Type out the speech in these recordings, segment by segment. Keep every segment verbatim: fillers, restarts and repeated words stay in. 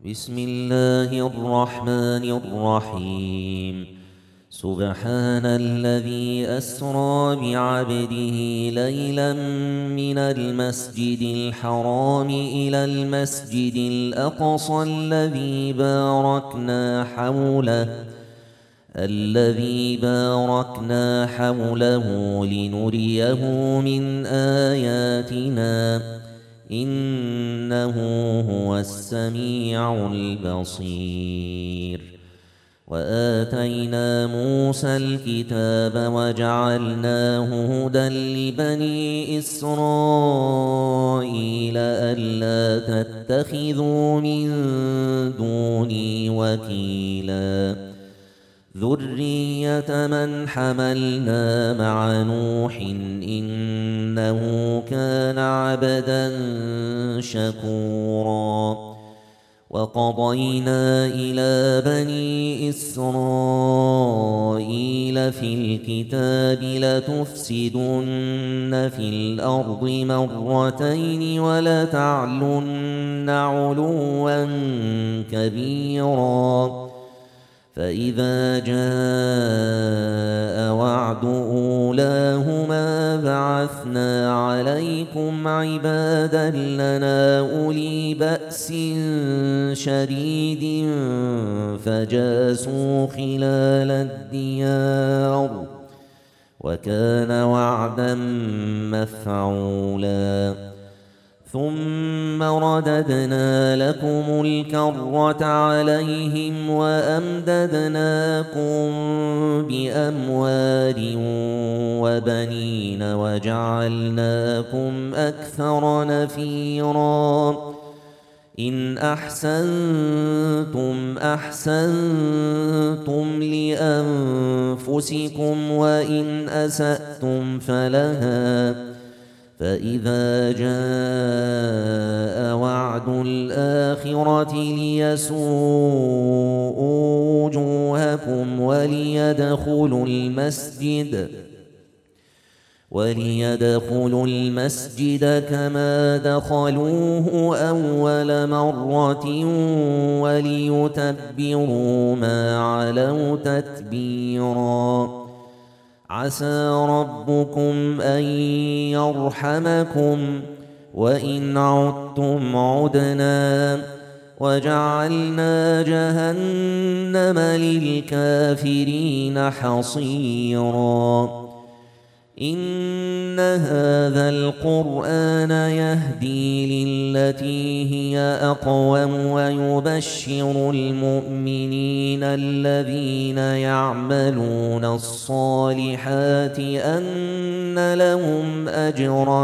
بسم الله الرحمن الرحيم. سبحان الذي أسرى بعبده ليلا من المسجد الحرام إلى المسجد الأقصى الذي باركنا حوله الذي باركنا حوله لنريه من آياتنا إنه هو السميع البصير. وآتينا موسى الكتاب وجعلناه هدى لبني إسرائيل ألا تتخذوا من دوني وكيلا ذرية من حملنا مع نوح إنه كان عبدا شكورا. وقضينا إلى بني إسرائيل في الكتاب لتفسدن في الأرض مرتين ولتعلن علوا كبيرا. فإذا جاء وعد أولاهما بعثنا عليكم عبادا لنا أولي بأس شديد فجاسوا خلال الديار وكان وعدا مفعولا. ثم رددنا لكم الكرة عليهم وأمددناكم بأموال وبنين وجعلناكم أكثر نفيرا. إن أحسنتم أحسنتم لأنفسكم وإن أسأتم فلها. فإذا جاء وعد الآخرة ليسوءوا وجوهكم وليدخلوا المسجد وليدخلوا المسجد كما دخلوه أول مرة وليتبروا ما علوا تتبيرا. عسى ربكم أن يرحمكم وإن عدتم عدنا وجعلنا جهنم للكافرين حصيرا. إن هذا القرآن يهدي للتي هي أقوم ويبشر المؤمنين الذين يعملون الصالحات أن لهم أجرا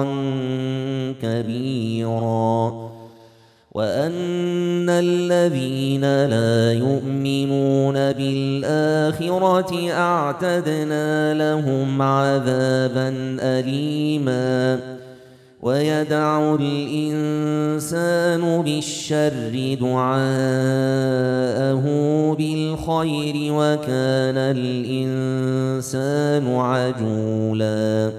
كبيرا وأن الذين لا يؤمنون بالآخرة أعتدنا لهم عذابا أليما. ويدع الإنسان بالشر دعاءه بالخير وكان الإنسان عجولا.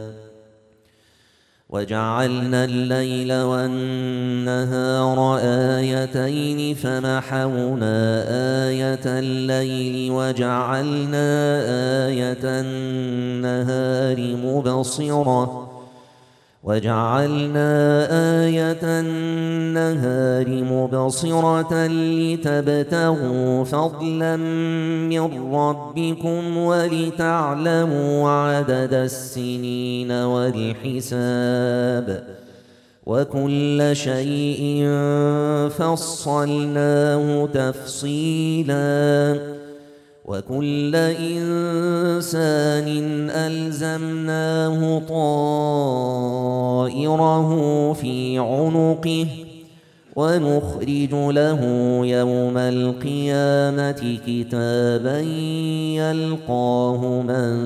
وجعلنا الليل والنهار آيتين فمحونا آية الليل وجعلنا آية النهار مبصرة وجعلنا آية النهار مبصرة لتبتغوا فضلا من ربكم ولتعلموا عدد السنين والحساب وكل شيء فصلناه تفصيلا. وكل إنسان ألزمناه طائره في عنقه ونخرج له يوم القيامة كتابا يلقاه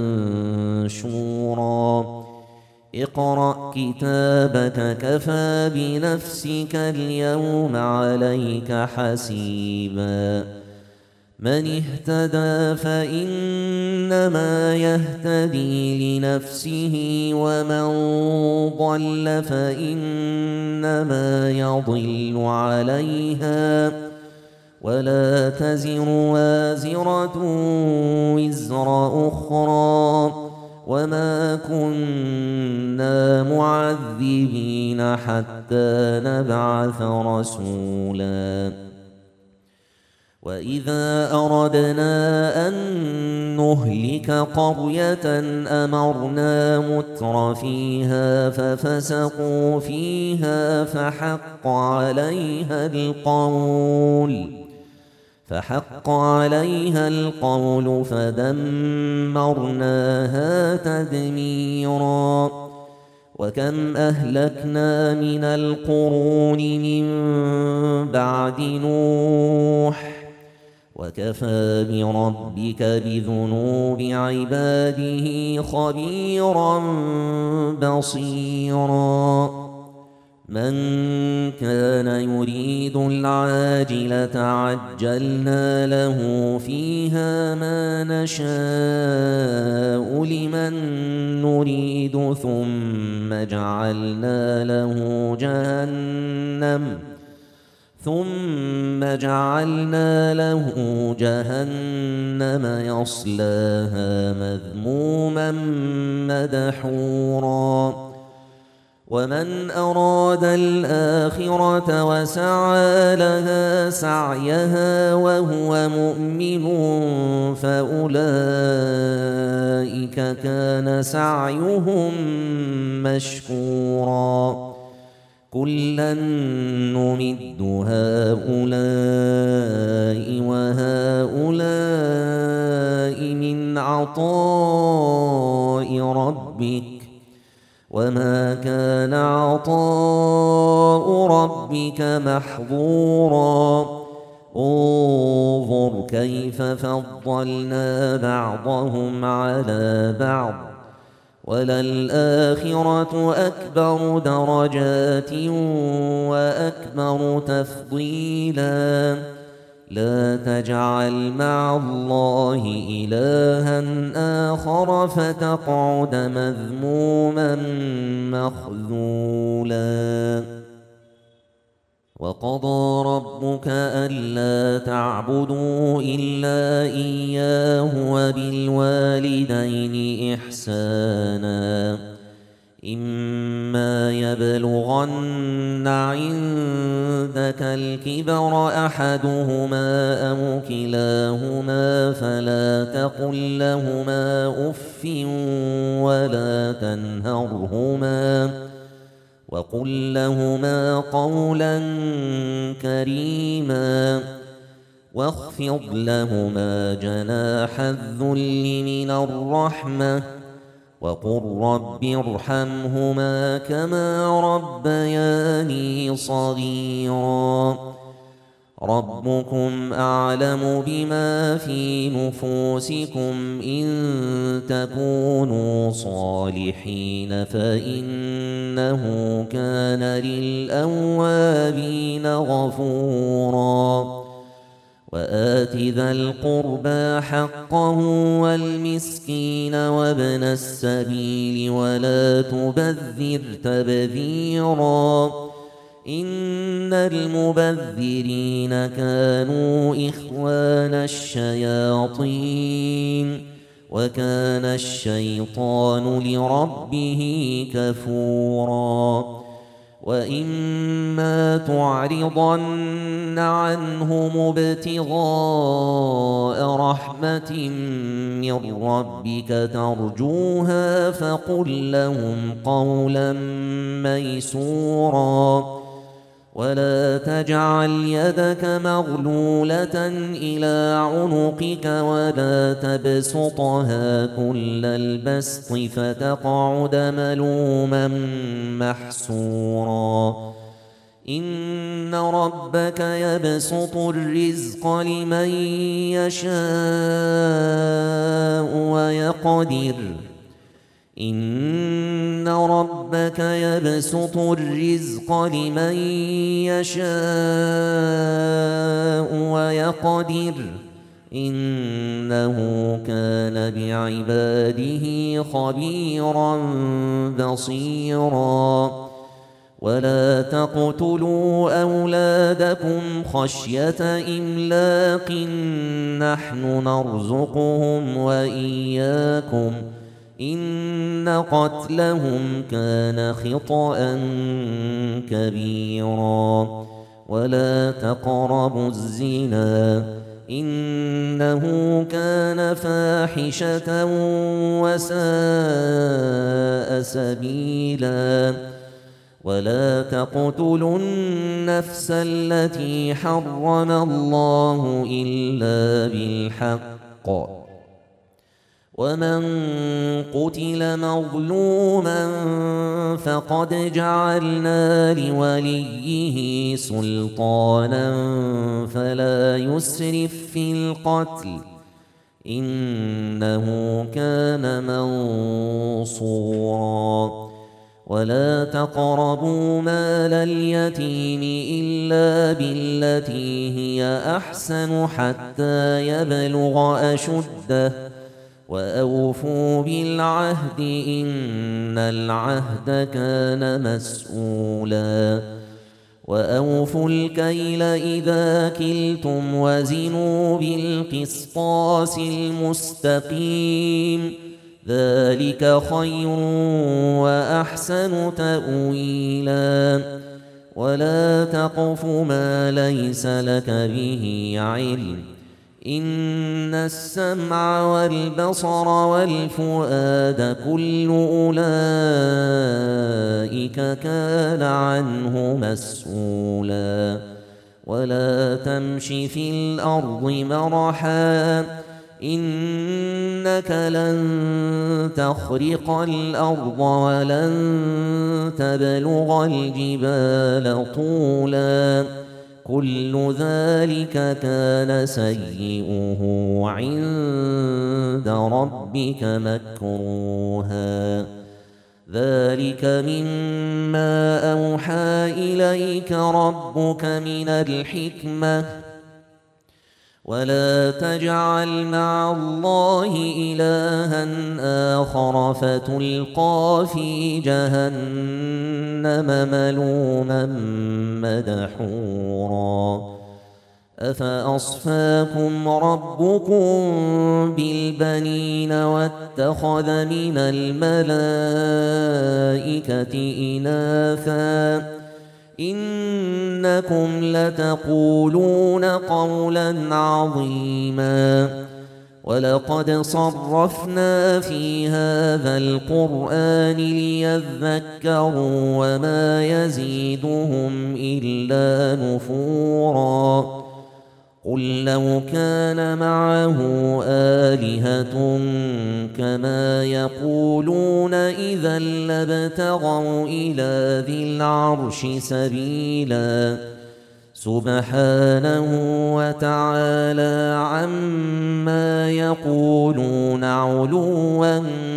منشورا. اقرأ كتابك كفى بنفسك اليوم عليك حسيبا. من اهتدى فإنما يهتدي لنفسه ومن ضل فإنما يضل عليها ولا تزر وازرة وزر أخرى وما كنا معذبين حتى نبعث رسولا وإذا أردنا أن نهلك قرية أمرنا متر فيها ففسقوا فيها فحق عليها القول فحق عليها القول فدمرناها تدميرا وكم أهلكنا من القرون من بعد نوح وكفى بربك بذنوب عباده خبيرا بصيرا من كان يريد العاجلة عجلنا له فيها ما نشاء لمن نريد ثم جعلنا له جهنم ثم جعلنا له جهنم يصلاها مذموما مدحورا ومن أراد الآخرة وسعى لها سعيها وهو مؤمن فأولئك كان سعيهم مشكورا كلا نمد هؤلاء وهؤلاء من عطاء ربك وما كان عطاء ربك محظورا انظر كيف فضلنا بعضهم على بعض وللآخرة أكبر درجات وأكبر تفضيلا لا تجعل مع الله إلها آخر فتقعد مذموما مخذولا وقضى ربك ألا تعبدوا إلا إياه وبالوالدين إحسانا إما يبلغن عندك الكبر أحدهما أو كلاهما فلا تقل لهما أف ولا تنهرهما وقل لهما قولا كريما واخفض لهما جناح الذل من الرحمة وقل رب ارحمهما كما ربياني صغيرا ربكم أعلم بما في نفوسكم إن تكونوا صالحين فإنه كان للأوابين غفورا وآت ذا القربى حقه والمسكين وابن السبيل ولا تبذر تبذيرا إن المبذرين كانوا إخوان الشياطين وكان الشيطان لربه كفورا وإما تعرضن عنهم ابتغاء رحمة من ربك ترجوها فقل لهم قولا ميسورا ولا تجعل يدك مغلولة إلى عنقك ولا تبسطها كل البسط فتقعد ملوما محسورا إن ربك يبسط الرزق لمن يشاء ويقدر إن ربك يبسط الرزق لمن يشاء ويقدر إنه كان بعباده خبيرا بصيرا ولا تقتلوا أولادكم خشية إملاق نحن نرزقهم وإياكم إن قتلهم كان خطأ كبيرا ولا تقربوا الزنا إنه كان فاحشة وساء سبيلا ولا تقتلوا النفس التي حرم الله إلا بالحق ومن قتل مظلوما فقد جعلنا لوليه سلطانا فلا يسرف في القتل إنه كان منصورا ولا تقربوا مال اليتيم إلا بالتي هي أحسن حتى يبلغ أشده وأوفوا بالعهد إن العهد كان مسؤولا وأوفوا الكيل إذا كلتم وزنوا بالقسطاس المستقيم ذلك خير وأحسن تأويلا ولا تقف ما ليس لك به علم إن السمع والبصر والفؤاد كل أولئك كان عنه مسؤولا ولا تمش في الأرض مرحا إنك لن تخرق الأرض ولن تبلغ الجبال طولا كل ذلك كان سيئه عند ربك مكروها ذلك مما أوحى إليك ربك من الحكمة ولا تجعل مع الله إلها آخر فتلقى في جهنم ملوما مدحورا أفأصفاكم ربكم بالبنين واتخذ من الملائكة إناثا إنكم لتقولون قولا عظيما ولقد صرفنا في هذا القرآن ليذكروا وما يزيدهم إلا نفورا قل لو كان معه آلهة كما يقولون إذا لابتغوا إلى ذي العرش سبيلا سبحانه وتعالى عما يقولون علوا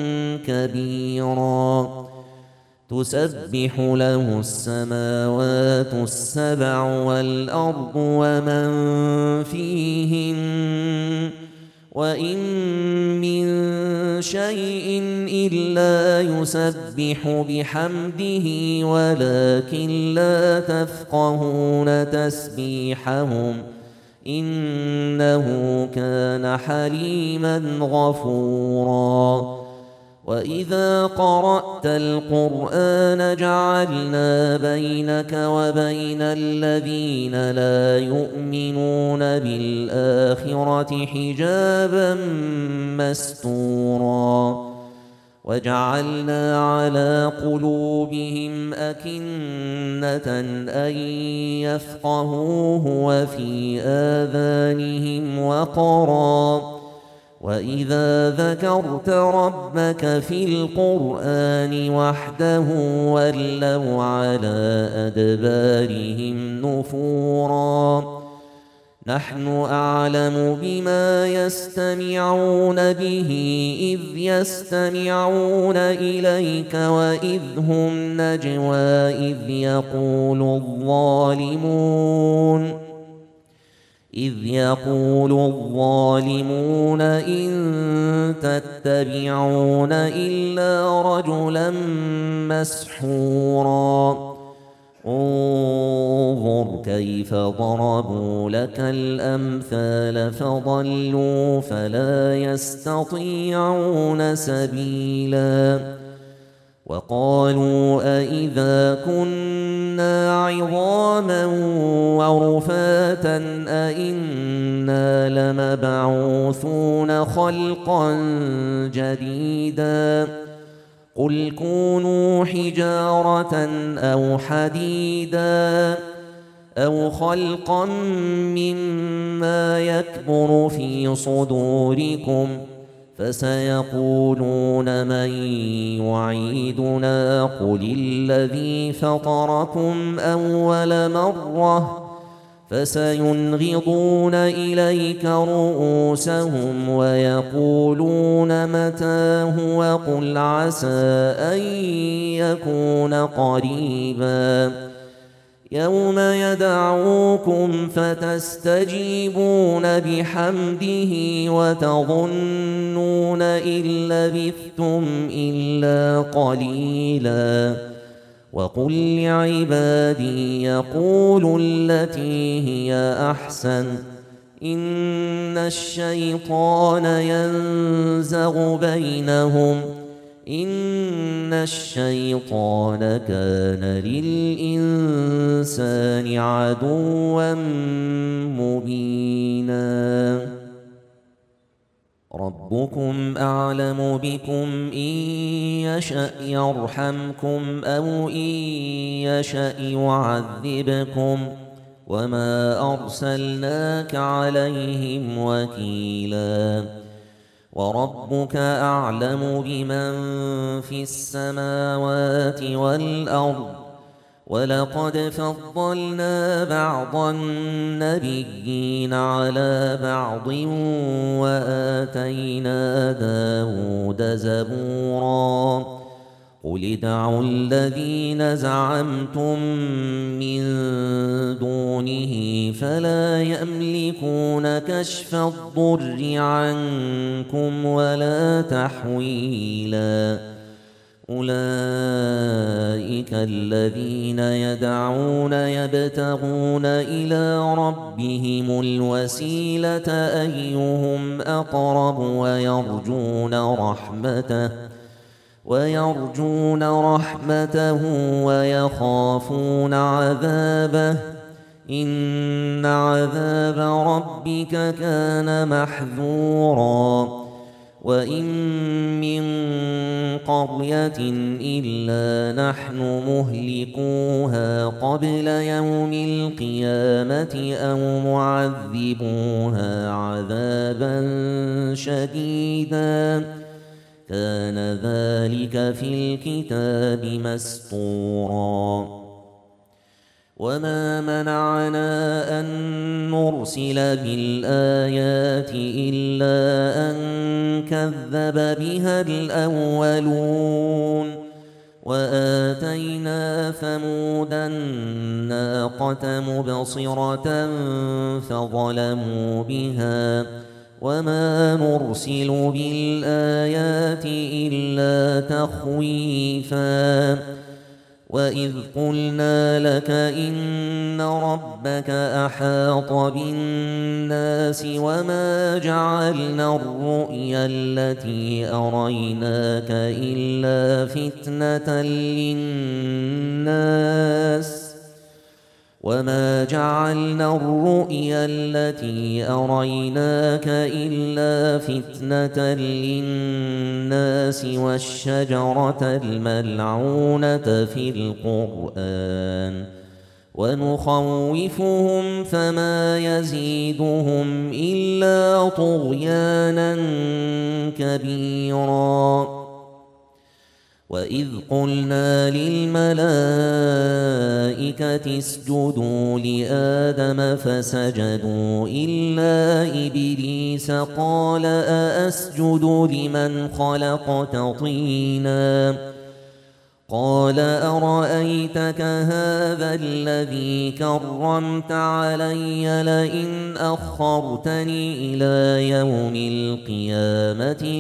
كبيرا تسبح له السماوات السبع والأرض ومن فيهن وإن من شيء إلا يسبح بحمده ولكن لا تفقهون تسبيحهم إنه كان حليما غفورا وإذا قرأت القرآن جعلنا بينك وبين الذين لا يؤمنون بالآخرة حجابا مستورا وجعلنا على قلوبهم أكنة أن يفقهوه وفي آذانهم وقرا وإذا ذكرت ربك في القرآن وحده ولوا على أدبارهم نفورا نحن أعلم بما يستمعون به إذ يستمعون إليك وإذ هم نجوى إذ يقول الظالمون إذ يقول الظالمون إن تتبعون إلا رجلا مسحورا انظر كيف ضربوا لك الأمثال فضلوا فلا يستطيعون سبيلا وقالوا أإذا كنا عظاما ورفاتا أإنا لمبعوثون خلقا جديدا قل كونوا حجارة أو حديدا أو خلقا مما يكبر في صدوركم فسيقولون من يعيدنا قل الذي فطركم أول مرة فسينغضون إليك رؤوسهم ويقولون متى هو قل عسى أن يكون قريبا يوم يدعوكم فتستجيبون بحمده وتظنون إن لبثتم إلا قليلا وقل لعبادي يقولوا التي هي أحسن إن الشيطان ينزغ بينهم إن الشيطان كان للإنسان عدوا مبينا ربكم أعلم بكم إن يشأ يرحمكم أو إن يشأ يعذبكم وما أرسلناك عليهم وكيلا وربك أعلم بمن في السماوات والأرض ولقد فضلنا بعض النبيين على بعض وآتينا داود زبورا قل ادعوا الذين زعمتم من دونه فلا يملكون كشف الضر عنكم ولا تحويلا أولئك الذين يدعون يبتغون إلى ربهم الوسيلة أيهم أقرب ويرجون رحمته ويرجون رحمته ويخافون عذابه إن عذاب ربك كان محذورا وإن من قرية إلا نحن مهلكوها قبل يوم القيامة أو معذبوها عذابا شديدا كان ذلك في الكتاب مسطورا وما منعنا أن نرسل بالآيات إلا أن كذب بها الأولون وآتينا ثمود الناقة مبصرة فظلموا بها وما نرسل بالآيات إلا تخويفا وإذ قلنا لك إن ربك أحاط بالناس وما جعلنا الرؤيا التي أريناك إلا فتنة للناس وما جعلنا الرؤيا التي أريناك إلا فتنة للناس والشجرة الملعونة في القرآن ونخوفهم فما يزيدهم إلا طغيانا كبيرا وإذ قلنا للملائكة اسجدوا لآدم فسجدوا إلا إبليس قال أأسجد لمن خلقت طينا قال أرأيتك هذا الذي كرمت علي لئن أخرتني إلى يوم القيامة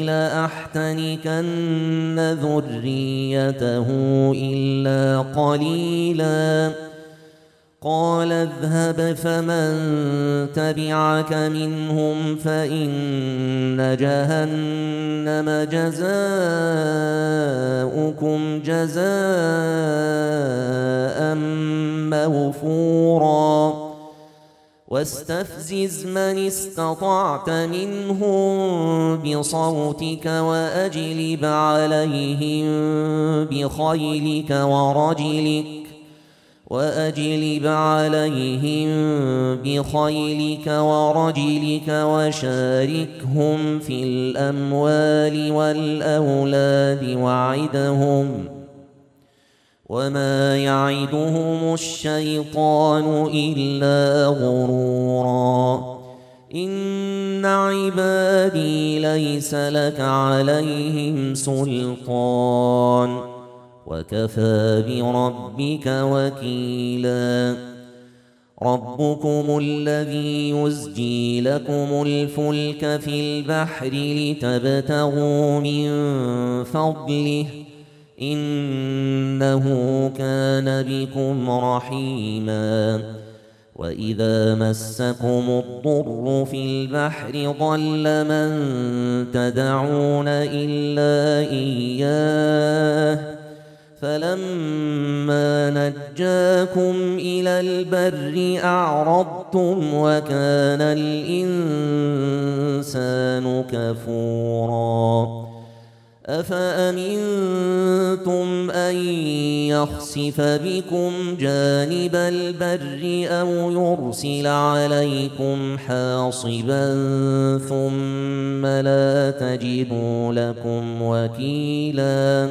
لأحتنكن ذريته إلا قليلا قال اذهب فمن تبعك منهم فإن جهنم جزاؤكم جزاء موفورا واستفزز من استطعت منهم بصوتك وأجلب عليهم بخيلك ورجلك وأجلب عليهم بخيلك ورجلك وشاركهم في الأموال والأولاد وعدهم وما يعدهم الشيطان إلا غرورا إن عبادي ليس لك عليهم سلطان وكفى بربك وكيلا ربكم الذي يزجي لكم الفلك في البحر لتبتغوا من فضله إنه كان بكم رحيما وإذا مسكم الضر في البحر ضل من تدعون إلا إياه فلما نجاكم إلى البر أعرضتم وكان الإنسان كفورا أفأمنتم أن يخسف بكم جانب البر أو يرسل عليكم حاصبا ثم لا تجدوا لكم وكيلا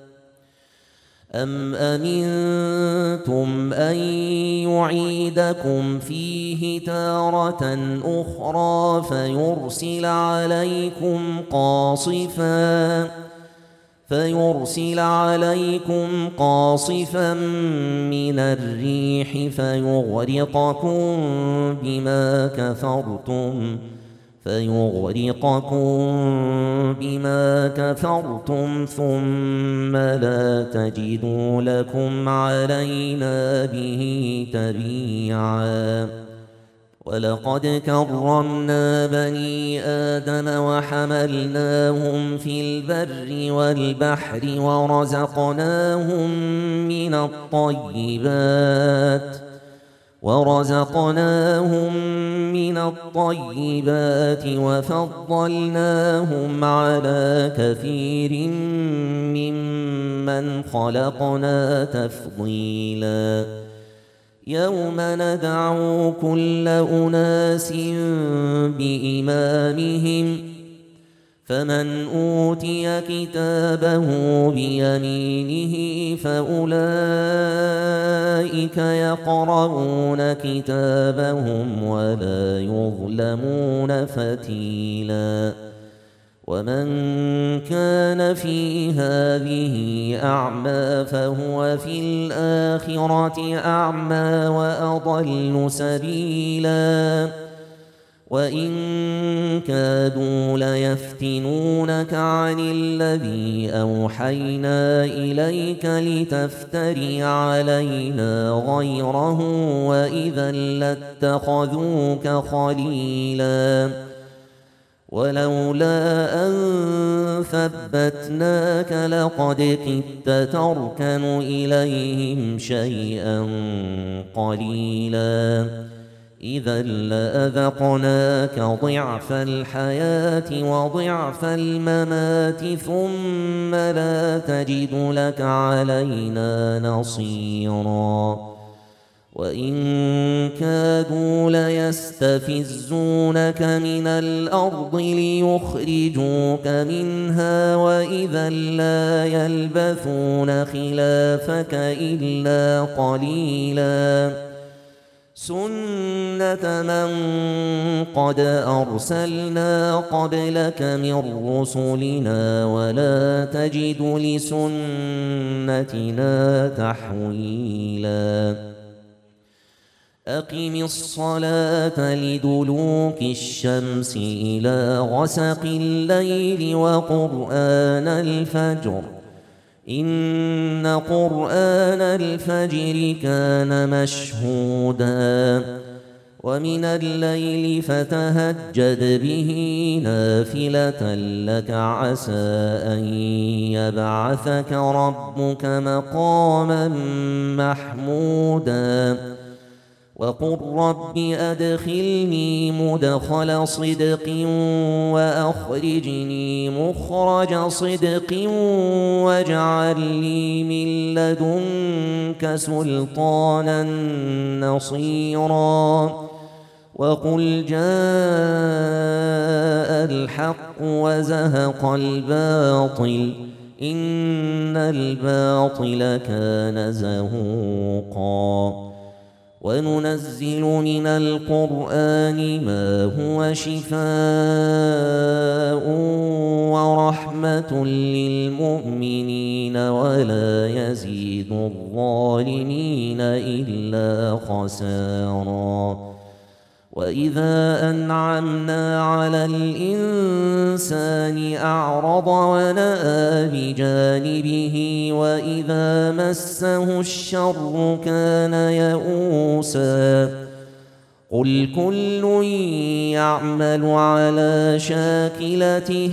أم أمنتم أن يعيدكم فيه تارة أخرى فيرسل عليكم قاصفا فيرسل عليكم قاصفا من الريح فيغرقكم بما كفرتم فيغرقكم بما كفرتم ثم لا تجدوا لكم علينا به تبيعا ولقد كرمنا بني آدم وحملناهم في البر والبحر ورزقناهم من الطيبات ورزقناهم من الطيبات وفضلناهم على كثير ممن خلقنا تفضيلا يوم ندعو كل أناس بإمامهم فمن أوتي كتابه بيمينه فأولئك يقرؤون كتابهم ولا يظلمون فتيلا ومن كان في هذه أعمى فهو في الآخرة أعمى وأضل سبيلا وإن كادوا ليفتنونك عن الذي أوحينا إليك لتفتري علينا غيره وإذا لاتخذوك خليلا ولولا أن ثبتناك لقد كدت تركن إليهم شيئا قليلا إذا لأذقناك ضعف الحياة وضعف الممات ثم لا تجد لك علينا نصيرا وإن كادوا ليستفزونك من الأرض ليخرجوك منها وإذا لا يلبثون خلافك إلا قليلا سنة من قد أرسلنا قبلك من رسلنا ولا تجد لسنتنا تحويلا أقم الصلاة لدلوك الشمس إلى غسق الليل وقرآن الفجر إن قرآن الفجر كان مشهودا ومن الليل فتهجد به نافلة لك عسى أن يبعثك ربك مقاما محمودا وقل رب أدخلني مدخل صدق وأخرجني مخرج صدق واجعل لي من لدنك سلطانا نصيرا وقل جاء الحق وزهق الباطل إن الباطل كان زهوقا وننزل من القرآن ما هو شفاء ورحمة للمؤمنين ولا يزيد الظالمين إلا خسارا وإذا أنعمنا على الإنسان أعرض ونأى بجانبه وإذا مسه الشر كان يئوسا قل كل يعمل على شاكلته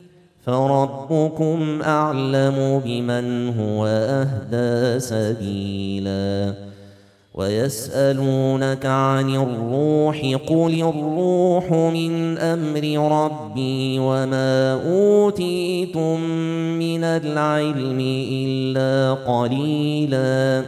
فربكم أعلم بمن هو أهدى سبيلا ويسألونك عن الروح قل الروح من أمر ربي وما أوتيتم من العلم إلا قليلا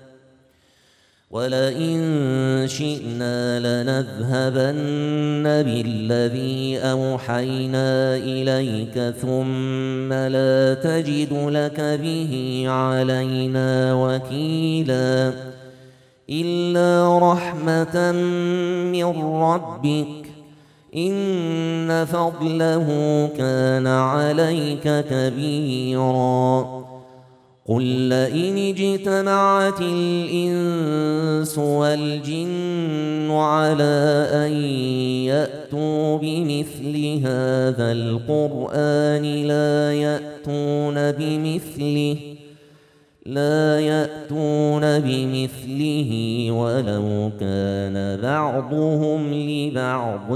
ولئن شئنا لنذهبن بالذي أوحينا إليك ثم لا تجد لك به علينا وكيلا إلا رحمة من ربك إن فضله كان عليك كبيرا قل لئن اجتمعت الإنس والجن على أن يأتوا بمثل هذا القرآن لا يأتون بمثله لا يأتون بمثله ولو كان بعضهم لبعض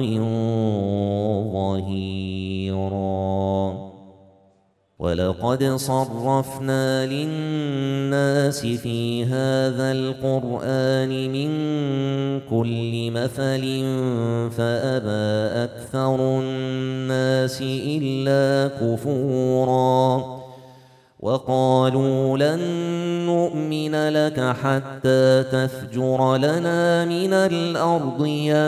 ظهيرا ولقد صرفنا للناس في هذا القرآن من كل مثل فأبى أكثر الناس إلا كفورا وقالوا لن نؤمن لك حتى تفجر لنا من الأرض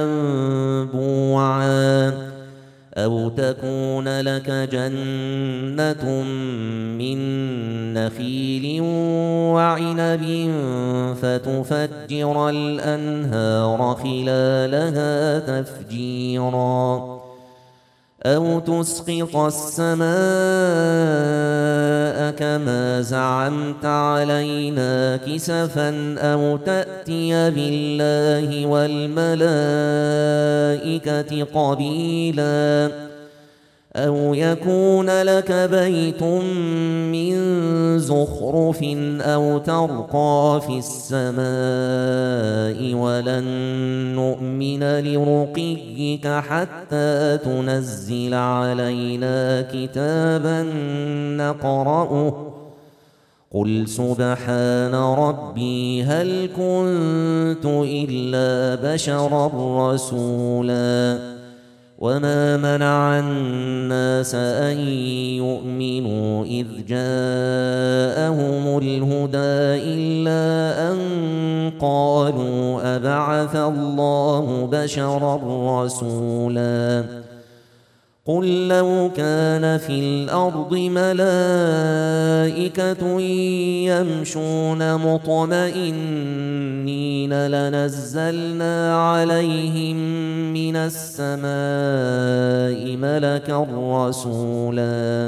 ينبوعا أو تكون لك جنة من نخيل وعنب فتفجر الأنهار خلالها تفجيرا أو تسقط السماء كما زعمت علينا كسفا أو تأتي بالله والملائكة قبيلا أو يكون لك بيت من زخرف أو ترقى في السماء ولن نؤمن لرقيك حتى تنزل علينا كتابا نقرأه قل سبحان ربي هل كنت إلا بشرا رسولا وما منع الناس أن يؤمنوا إذ جاءهم الهدى إلا أن قالوا أبعث الله بشرا رسولا قل لو كان في الأرض ملائكة يمشون مطمئنين لنزلنا عليهم من السماء ملكا رسولا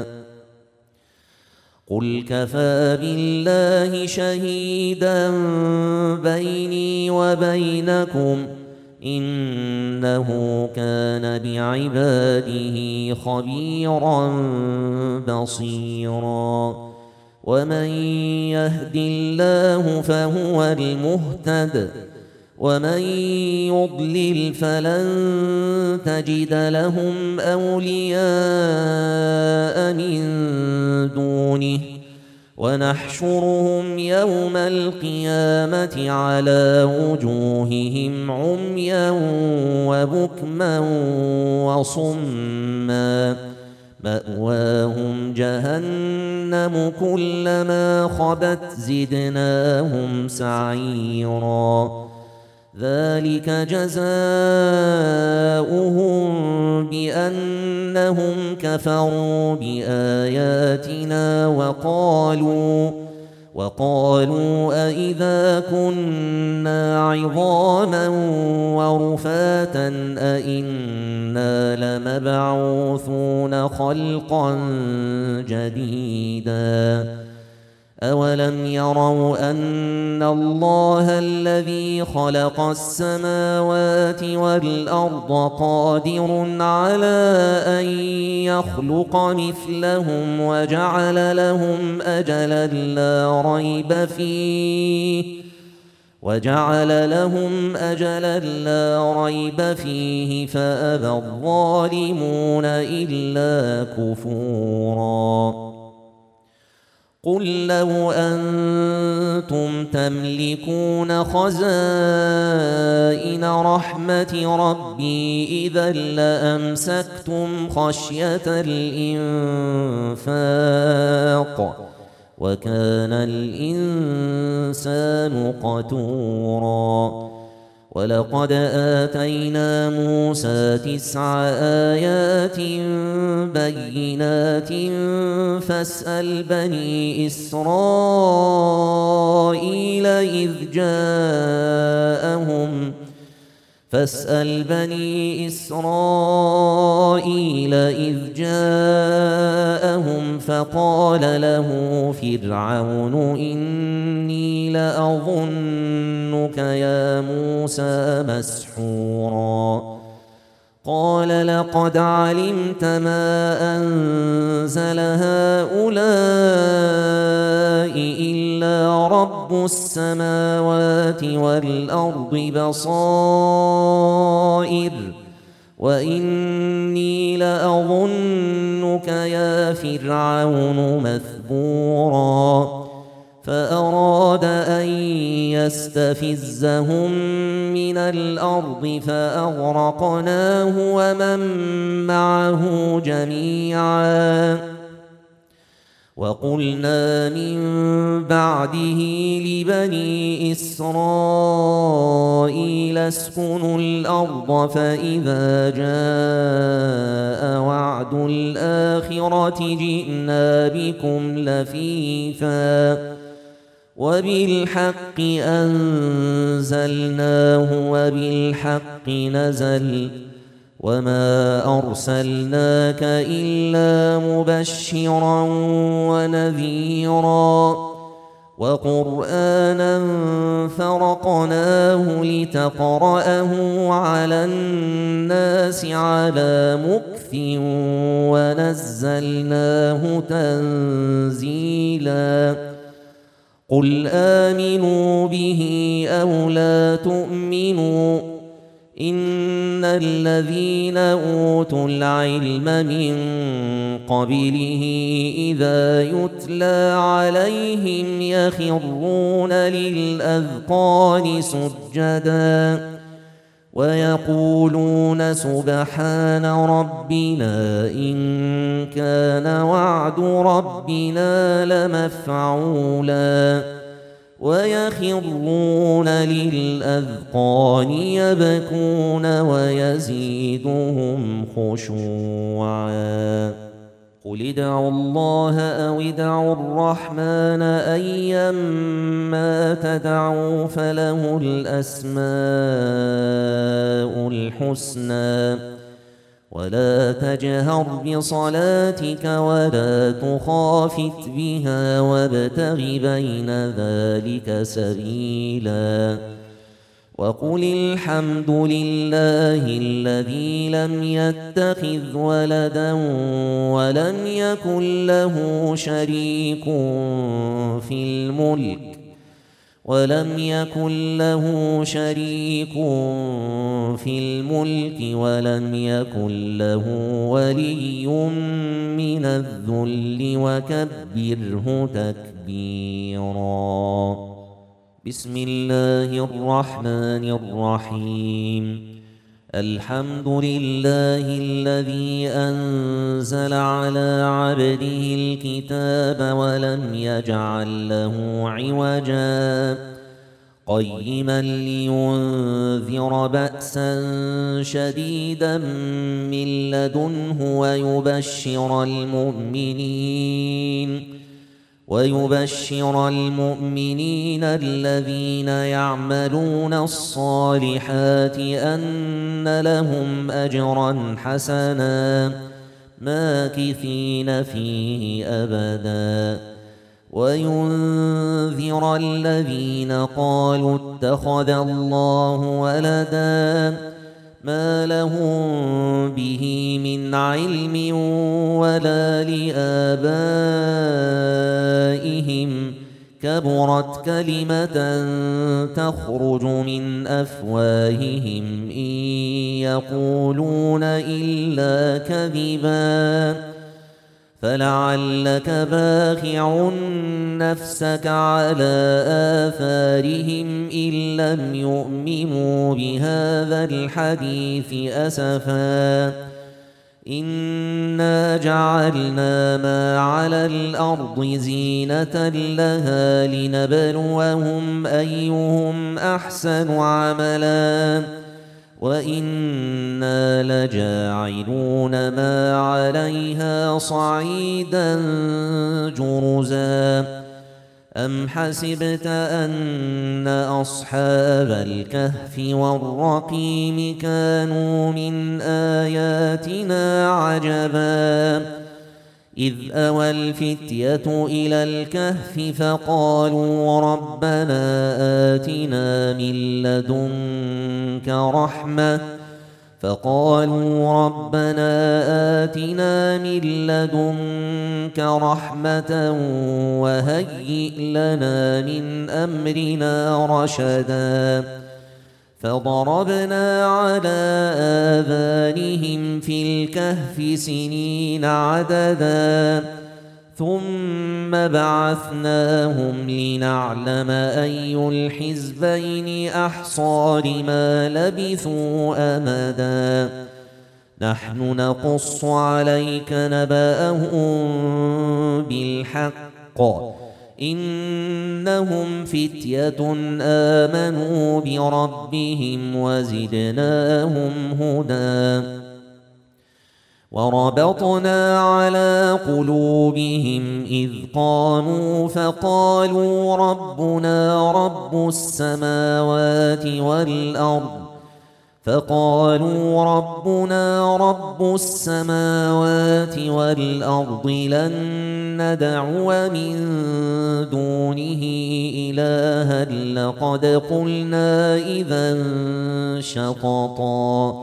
قل كفى بالله شهيدا بيني وبينكم إنه كان بعباده خبيرا بصيرا ومن يهد الله فهو المهتد ومن يضلل فلن تجد لهم أولياء من دونه ونحشرهم يوم القيامة على وجوههم عميا وبكما وصما مأواهم جهنم كلما خبت زدناهم سعيرا ذلك جزاؤهم بأنهم كفروا بآياتنا وقالوا وقالوا أئذا كنا عظاما ورفاتا أئنا لمبعوثون خلقا جديدا أولم يروا أن الله الذي خلق السماوات والأرض قادر على أن يخلق مثلهم وجعل لهم أجلا لا ريب فيه وجعل لهم أجلا لا ريب فيه فأبى الظالمون إلا كفورا قل لو أنتم تملكون خزائن رحمة ربي إذا لأمسكتم خشية الإنفاق وكان الإنسان قتورا ولقد آتينا موسى تسع آيات بينات فاسأل بني إسرائيل إذ جاءهم فاسأل بني إسرائيل إذ جاءهم فقال له فرعون إني لأظنك يا موسى مسحورا قال لقد علمت ما أنزل هؤلاء إلا رب السماوات والأرض بصائر وإني لأظنك يا فرعون مثبورا فأراد أن يستفزهم من الأرض فأغرقناه ومن معه جميعا وقلنا من بعده لبني إسرائيل اسكنوا الأرض فإذا جاء وعد الآخرة جئنا بكم لفيفا وبالحق أنزلناه وبالحق نزل وما أرسلناك إلا مبشرا ونذيرا وقرآنا فرقناه لتقرأه على الناس على مكث ونزلناه تنزيلا قل آمنوا به أو لا تؤمنوا إن الذين أوتوا العلم من قبله إذا يتلى عليهم يخرون للأذقان سجدا ويقولون سبحان ربنا إن كان وعد ربنا لمفعولا ويخرون للأذقان يبكون ويزيدهم خشوعا قل ادعوا الله أو ادعوا الرحمن أيما تدعوا فله الأسماء الحسنى ولا تجهر بصلاتك ولا تخافت بها وابتغ بين ذلك سبيلا وقل الحمد لله الذي لم يتخذ ولدا ولم يكن له شريك في الملك ولم يكن له شريك في الملك ولم يكن له ولي من الذل وكبره تكبيرا. بسم الله الرحمن الرحيم. الحمد لله الذي أنزل على عبده الكتاب ولم يجعل له عوجا قيما لينذر بأسا شديدا من لدنه ويبشر المؤمنين ويبشر المؤمنين الذين يعملون الصالحات أن لهم أجرا حسنا ماكثين فيه أبدا وينذر الذين قالوا اتخذ الله ولدا ما لهم به من علم ولا لآبائهم كبرت كلمة تخرج من أفواههم إن يقولون إلا كذبا فلعلك باخع نفسك على آثارهم إن لم يؤمنوا بهذا الحديث أسفا إنا جعلنا ما على الأرض زينة لها لنبلوهم أيهم أحسن عملا وإنا لجاعلون ما عليها صعيدا جرزا. أم حسبت أن أصحاب الكهف والرقيم كانوا من آياتنا عجبا إذ أوى الفتية إلى الكهف فقالوا ربنا آتنا من لدنك رحمة فقالوا ربنا آتنا من لدنك رحمة وهيئ لنا من أمرنا رشدا فضربنا على آذانهم في الكهف سنين عددا ثم بعثناهم لنعلم أي الحزبين أحصى لما لبثوا أمدا نحن نقص عليك نبأهم بالحق إنهم فتية آمنوا بربهم وزدناهم هدى وربطنا على قلوبهم إذ قاموا فقالوا ربنا رب السماوات والأرض فقالوا ربنا رب السماوات والأرض لن ندعو من دونه إلها لقد قلنا إذا شططا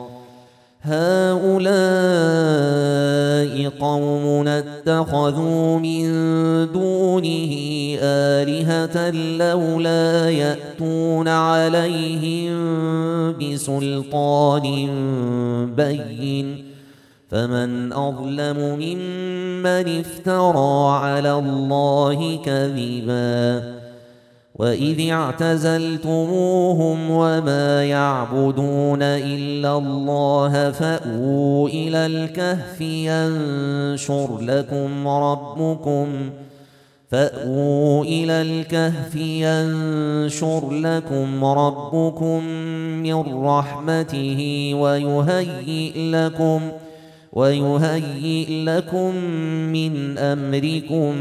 هؤلاء قومنا اتخذوا من دونه آلهة لولا يأتون عليهم بسلطان بين فمن أظلم ممن افترى على الله كذبا وإذ اعتزلتموهم وما يعبدون إلا الله فأووا إلى الكهف ينشر لكم ربكم فأووا إلى الكهف ينشر لكم ربكم من رحمته ويهيئ لكم ويهيئ لكم من أمركم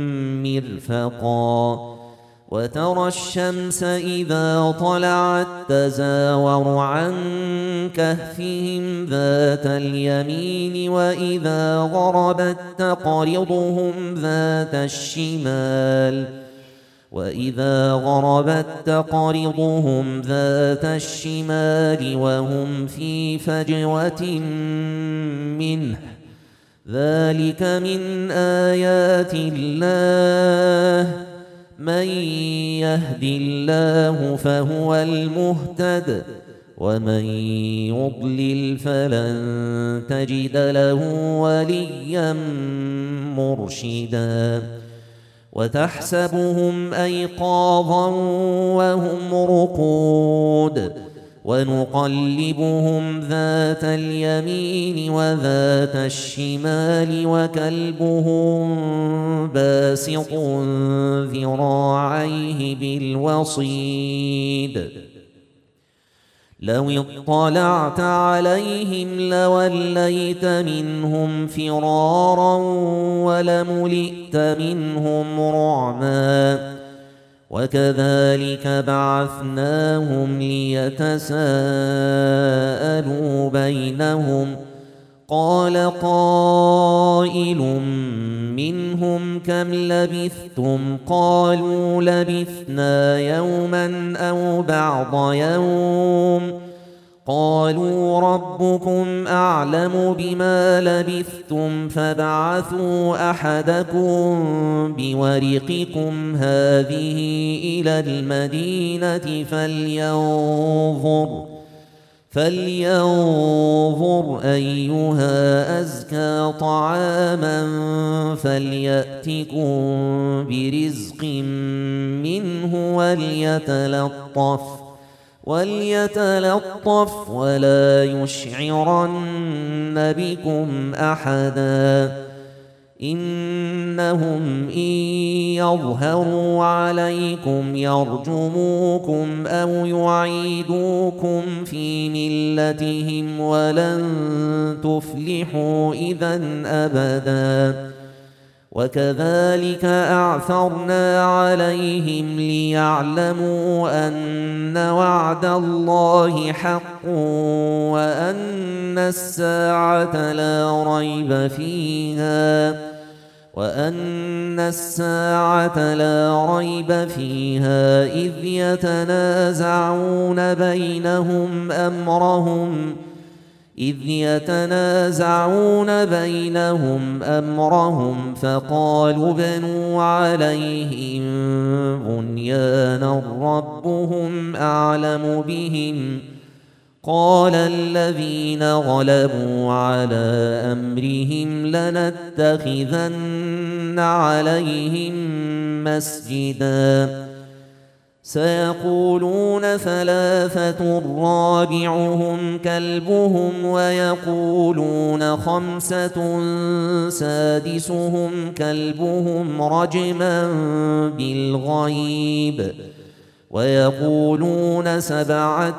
مرفقا وترى الشمس إذا طلعت تزاور عن كهفهم ذات اليمين وإذا غربت تقرضهم ذات الشمال وإذا غربت تقرضهم ذات الشمال وهم في فجوة منه ذلك من آيات الله من يهد الله فهو المهتد ومن يضلل فلن تجد له وليا مرشدا وتحسبهم أيقاظا وهم رقود ونقلبهم ذات اليمين وذات الشمال وكلبهم باسط ذراعيه بالوصيد لو اطلعت عليهم لوليت منهم فرارا ولملئت منهم رعبا وكذلك بعثناهم ليتساءلوا بينهم قال قائل منهم كم لبثتم قالوا لبثنا يوما أو بعض يوم قالوا ربكم أعلم بما لبثتم فابعثوا أحدكم بورقكم هذه إلى المدينة فلينظر فلينظر أيها أزكى طعاما فليأتكم برزق منه وليتلطف وليتلطف ولا يشعرن بكم أحدا إنهم إن يظهروا عليكم يرجموكم أو يعيدوكم في ملتهم ولن تفلحوا إذا أبدا وكذلك أعثرنا عليهم ليعلموا أن وعد الله حق وأن الساعة لا ريب فيها وأن الساعة لا ريب فيها إذ يتنازعون بينهم أمرهم إذ يتنازعون بينهم أمرهم فقالوا ابنوا عليهم بنيانا ربهم أعلم بهم قال الذين غلبوا على أمرهم لنتخذن عليهم مسجدا سيقولون ثلاثة رابعهم كلبهم ويقولون خمسة سادسهم كلبهم رجما بالغيب ويقولون سبعة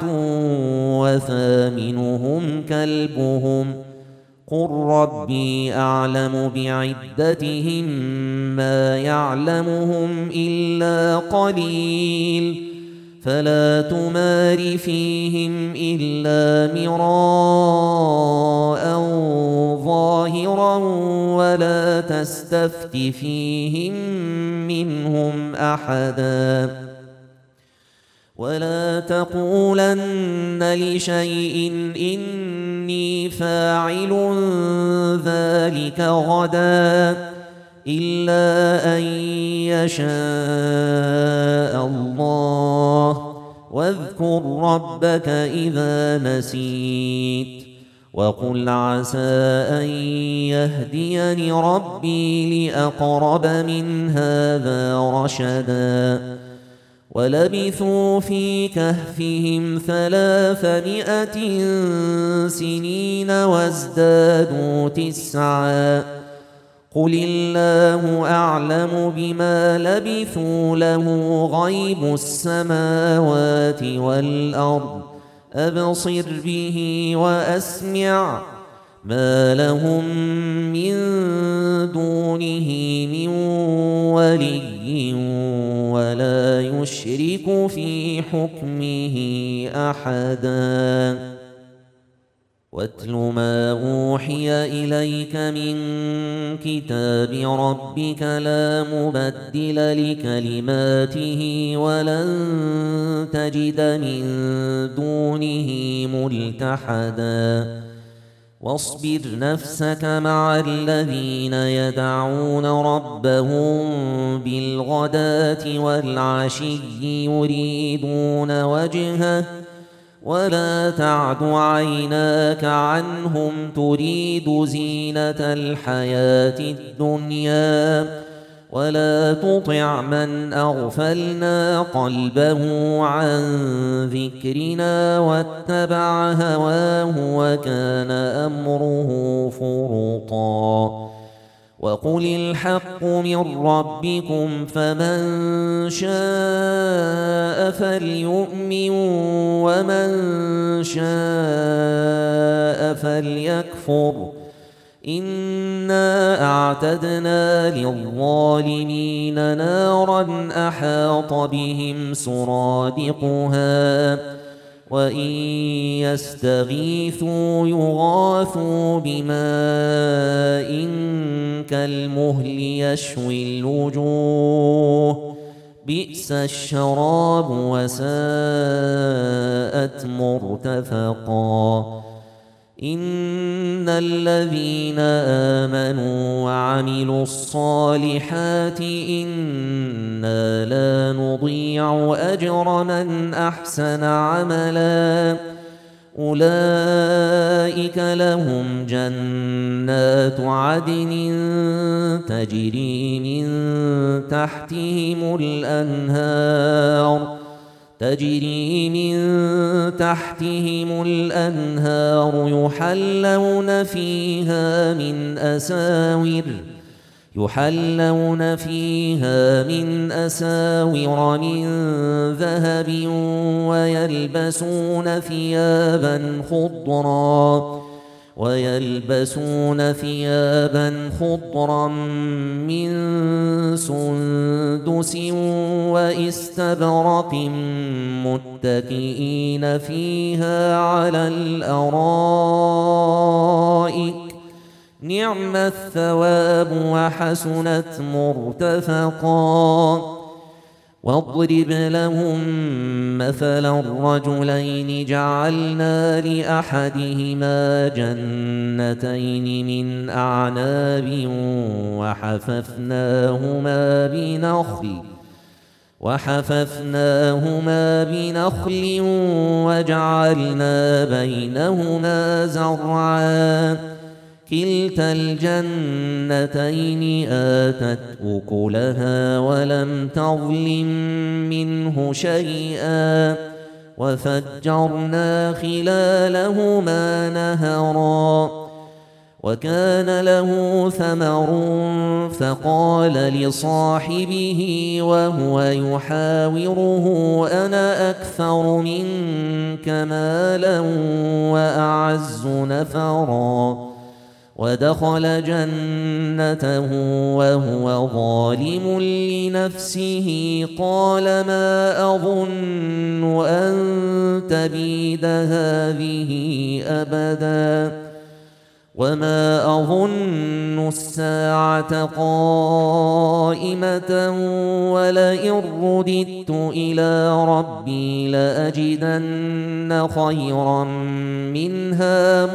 وثامنهم كلبهم قل ربي أعلم بعدتهم ما يعلمهم إلا قليل فلا تمار فيهم إلا مراء ظاهرا ولا تستفت فيهم منهم أحدا ولا تقولن لشيء إني فاعل ذلك غدا إلا أن يشاء الله واذكر ربك إذا نسيت وقل عسى أن يهديني ربي لأقرب من هذا رشدا ولبثوا في كهفهم ثلاثمائة سنين وازدادوا تسعا قل الله أعلم بما لبثوا له غيب السماوات والأرض أبصر به وأسمع ما لهم من دونه من ولي ولا يشرك في حكمه أحدا واتل ما أوحي إليك من كتاب ربك لا مبدل لكلماته ولن تجد من دونه ملتحدا واصبر نفسك مع الذين يدعون ربهم بالغداة والعشي يريدون وجهه ولا تعد عيناك عنهم تريد زينة الحياة الدنيا ولا تطع من أغفلنا قلبه عن ذكرنا واتبع هواه وكان أمره فرطا وقل الحق من ربكم فمن شاء فليؤمن ومن شاء فليكفر إنا أعتدنا للظالمين نارا أحاط بهم سرادقها وإن يستغيثوا يغاثوا بماء كالمهل يشوي الوجوه بئس الشراب وساءت مرتفقا إن الذين آمنوا وعملوا الصالحات إنا لا نضيع أجر من أحسن عملا أولئك لهم جنات عدن تجري من تحتهم الأنهار تجري من تحتهم الأنهار يحلون فيها من أساور يحلون فيها من أساور من ذهب ويلبسون ثيابا خضرا ويلبسون ثيابا خضرا من سندس واستبرق متكئين فيها على الأرائك نعم الثواب وحسنت مرتفقا واضرب لهم مثلا الرجلين جعلنا لأحدهما جنتين من أعناب وحففناهما بنخل وحففناهما بنخل وجعلنا بينهما زرعا كلتا الجنتين آتت أكلها ولم تظلم منه شيئا وفجرنا خلالهما نهرا وكان له ثمر فقال لصاحبه وهو يحاوره أنا أكثر منك مالا وأعز نفرا ودخل جنته وهو ظالم لنفسه قال ما أظن أن تبيد هذه أبدا وما أظن الساعة قائمة ولئن رددت إلى ربي لأجدن خيرا منها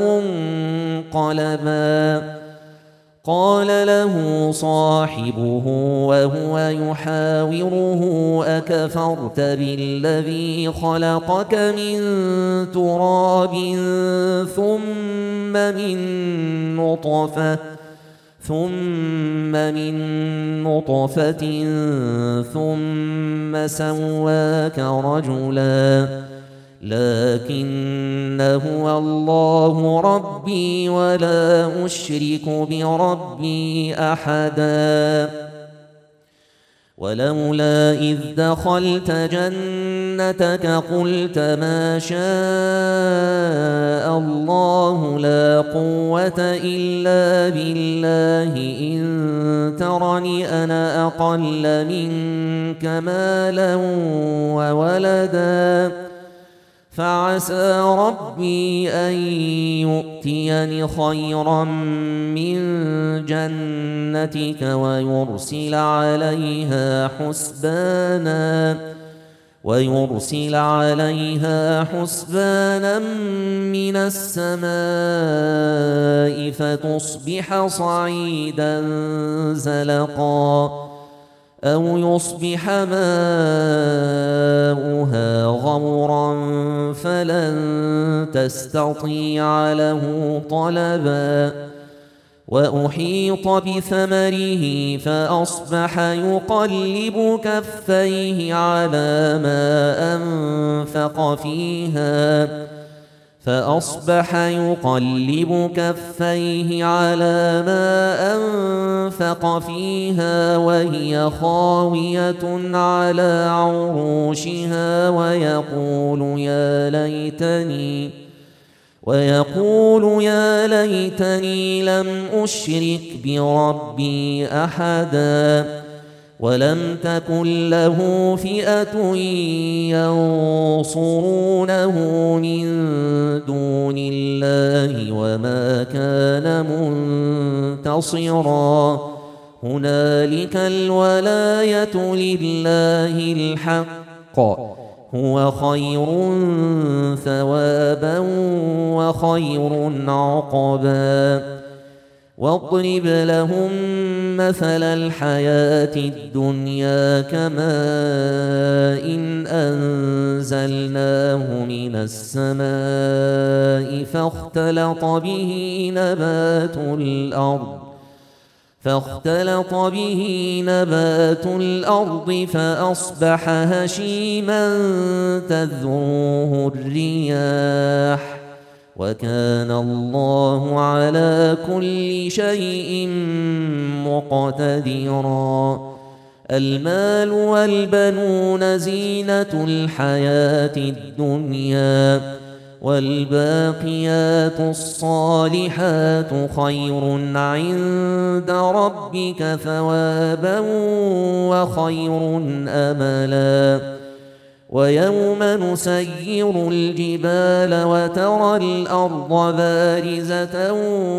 منقلبا قال له صاحبه وهو يحاوره أكفرت بالذي خلقك من تراب ثم من نطفة ثم من نطفة ثم سواك رجلا لكن هو الله ربي ولا أشرك بربي أحدا ولولا إذ دخلت جنتك قلت ما شاء الله لا قوة إلا بالله إن ترني أنا أقل منك مالا وولدا فعسى ربي أن يؤتيني خيرا من جنتك ويرسل عليها حسبانا ويرسل عليها حسبانا من السماء فتصبح صعيدا زلقا أو يصبح ماؤها غورا فلن تستطيع له طلبا وأحيط بثمره فأصبح يقلب كفيه على ما أنفق فيها فأصبح يقلب كفيه على ما أنفق فيها وهي خاوية على عروشها ويقول يا ليتني ويقول يا ليتني لم أشرك بربي أحدا ولم تكن له فئة ينصرونه من دون الله وما كان منتصرا هنالك الولاية لله الحق هو خير ثوابا وخير عقبا واضرب لهم مثل الحياة الدنيا كماء إن أنزلناه من السماء فاختلط به نبات الأرض فاختلط به نبات الأرض فأصبح هشيما تذروه الرياح وكان الله على كل شيء مقتدرا المال والبنون زينة الحياة الدنيا والباقيات الصالحات خير عند ربك ثوابا وخير أملا ويوم نسير الجبال وترى الأرض بارزة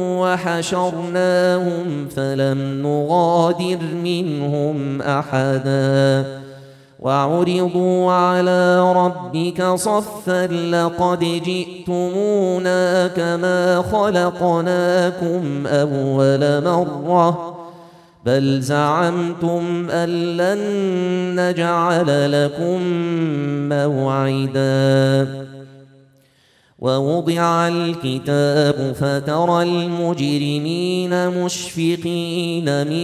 وحشرناهم فلم نغادر منهم أحدا وعرضوا على ربك صفا لقد جئتمونا كما خلقناكم أول مرة بل زعمتم أن لن نجعل لكم موعدا ووضع الكتاب فترى المجرمين مشفقين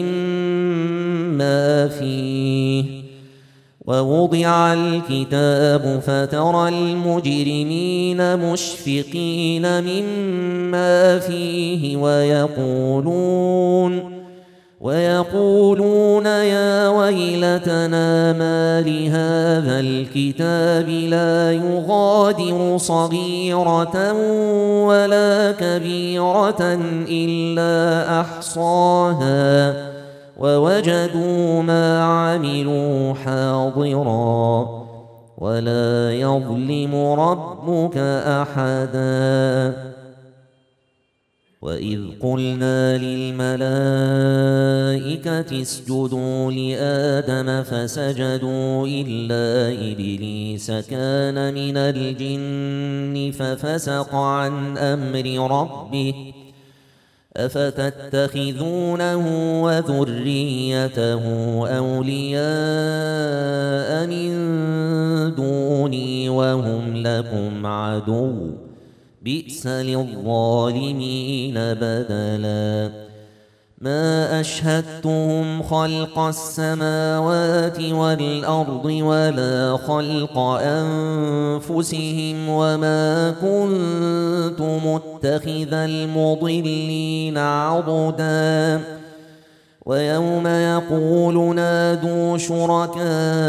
مما فيه ووضع الكتاب فترى المجرمين مشفقين مما فيه ويقولون ويقولون يا ويلتنا ما لهذا الكتاب لا يغادر صغيرة ولا كبيرة إلا أحصاها ووجدوا ما عملوا حاضرا ولا يظلم ربك أحدا وإذ قلنا للملائكة اسجدوا لآدم فسجدوا إلا إبليس كان من الجن ففسق عن أمر ربه أفتتخذونه وذريته أولياء من دوني وهم لكم عدو بئس للظالمين بدلا ما أشهدتهم خلق السماوات والأرض ولا خلق أنفسهم وما كنت متخذ المضلين عضدا ويوم يقول نادوا شركائي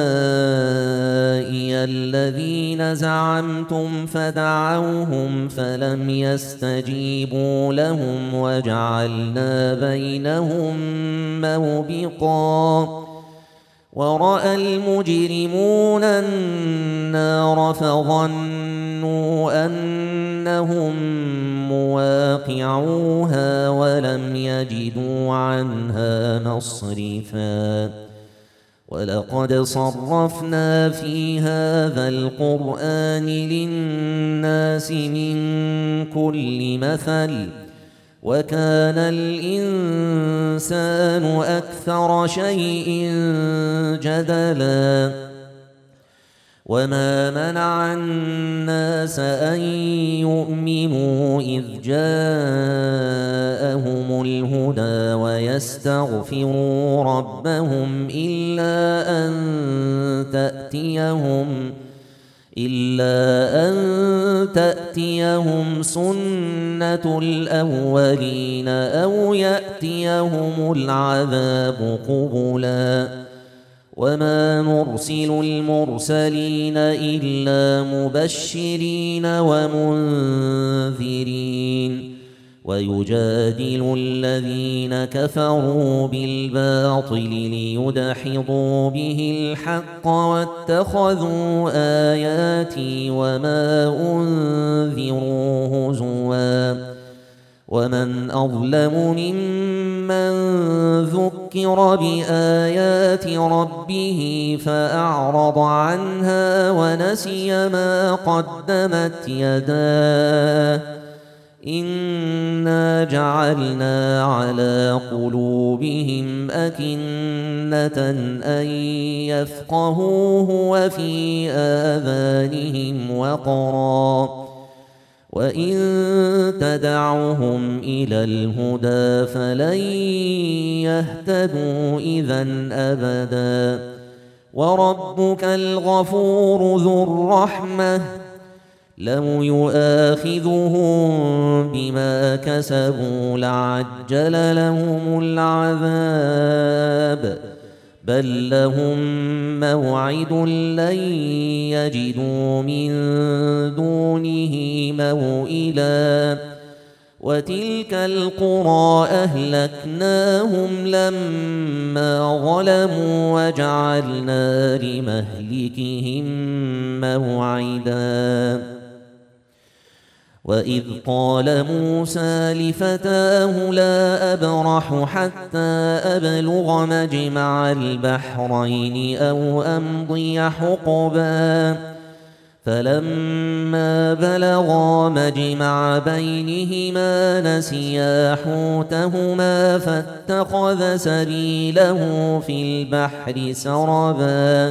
الذين زعمتم فدعوهم فلم يستجيبوا لهم وجعلنا بينهم موبقا ورأى المجرمون النار فظنوا أنهم مواقعوها ولم يجدوا عنها مصرفا ولقد صرفنا في هذا القرآن للناس من كل مثل وكان الإنسان أكثر شيء جدلا وما منع الناس أن يؤمنوا إذ جاءهم الهدى ويستغفروا ربهم إلا أن تأتيهم إلا أن تأتيهم سنة الأولين أو يأتيهم العذاب قبلا وما نرسل المرسلين إلا مبشرين ومنذرين ويجادل الذين كفروا بالباطل ليدحضوا به الحق واتخذوا آياتي وما أنذروا هزوا ومن أظلم ممن ذكر بآيات ربه فأعرض عنها ونسي ما قدمت يداه إنا جعلنا على قلوبهم أكنة أن يفقهوه وفي آذانهم وقرا وإن تدعهم إلى الهدى فلن يهتدوا إذًا أبدا وربك الغفور ذو الرحمة لو يؤاخذهم بما كسبوا لعجل لهم العذاب بل لهم موعد لن يجدوا من دونه موئلا وتلك القرى أهلكناهم لما ظلموا وجعلنا لمهلكهم موعدا وإذ قال موسى لفتاه لا أبرح حتى أبلغ مجمع البحرين أو أمضي حقبا فلما بلغا مجمع بينهما نسيا حوتهما فاتخذ سبيله في البحر سربا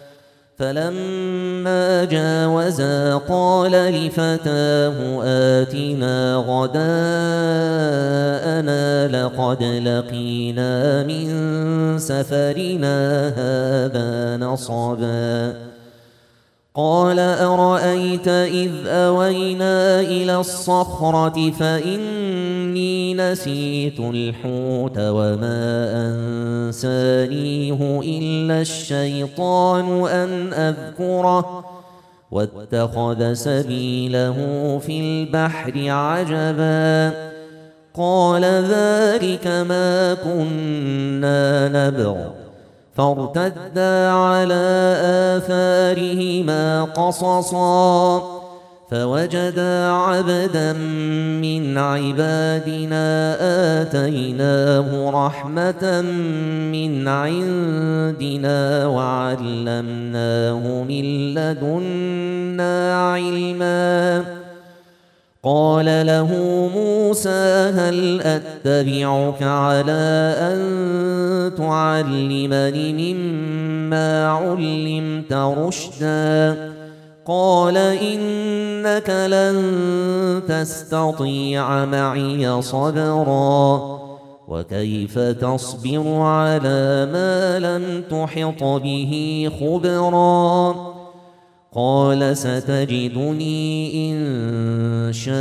فلما جاوزا قال لفتاه آتنا غداءنا لقد لقينا من سفرنا هذا نصبا قال أرأيت إذ أوينا إلى الصخرة فإني نسيت الحوت وما أنسانيه إلا الشيطان أن أذكره واتخذ سبيله في البحر عجبا قال ذلك ما كنا نبغ فارتدا على آثارهما قصصا فوجدا عبدا من عبادنا آتيناه رحمة من عندنا وعلمناه من لدنا علما قال له موسى هل أتبعك على أن تعلمني مما علمت رشدا قال إنك لن تستطيع معي صبرا وكيف تصبر على ما لم تحط به خبرا قال ستجدني إن شاء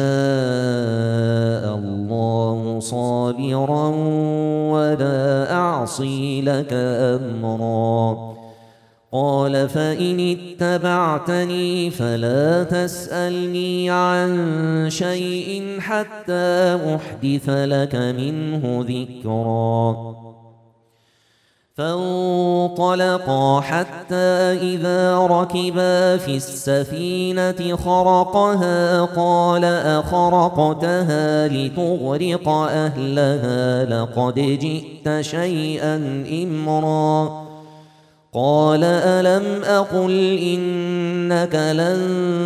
الله صابرا ولا أعصي لك أمرا قال فإن اتبعتني فلا تسألني عن شيء حتى أحدث لك منه ذكرا فانطلقا حتى إذا ركبا في السفينة خرقها قال أخرقتها لتغرق أهلها لقد جئت شيئا إمرا قال ألم أقل إنك لن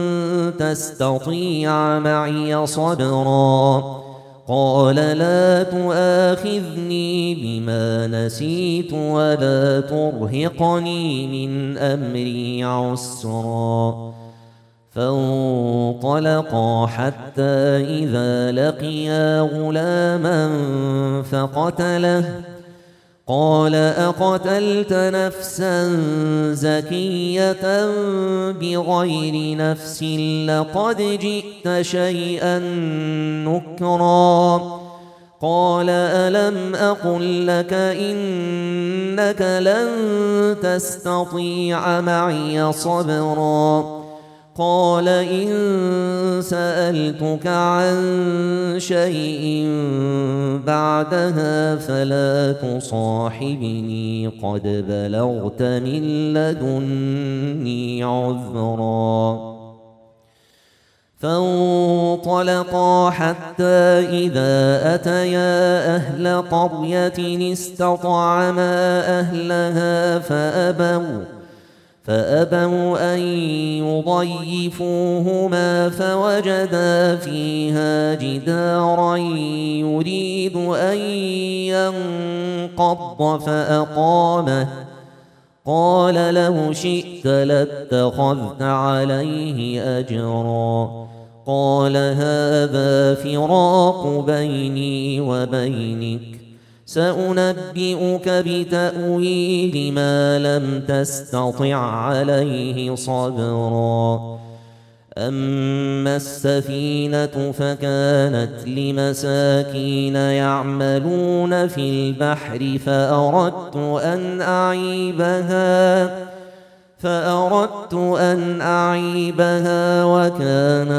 تستطيع معي صبرا قال لا تؤاخذني بما نسيت ولا ترهقني من أمري عسرا فانطلقا حتى إذا لقيا غلاما فقتله قال أقتلت نفسا زكية بغير نفس لقد جئت شيئا نكرا قال ألم أقل لك إنك لن تستطيع معي صبرا قال إن سألتك عن شيء بعدها فلا تصاحبني قد بلغت من لدني عذرا فانطلقا حتى إذا أتيا أهل قرية استطعما أهلها فأبوا فأبوا أن يضيفوهما فوجدا فيها جدارا يريد أن ينقض فأقامه قال لو شئت لاتخذت عليه أجرا قال هذا فراق بيني وبينك سأنبئك بتأويل ما لم تستطع عليه صبرا أما السفينة فكانت لمساكين يعملون في البحر فأردت أن أعيبها فأردت أن أعيبها وكان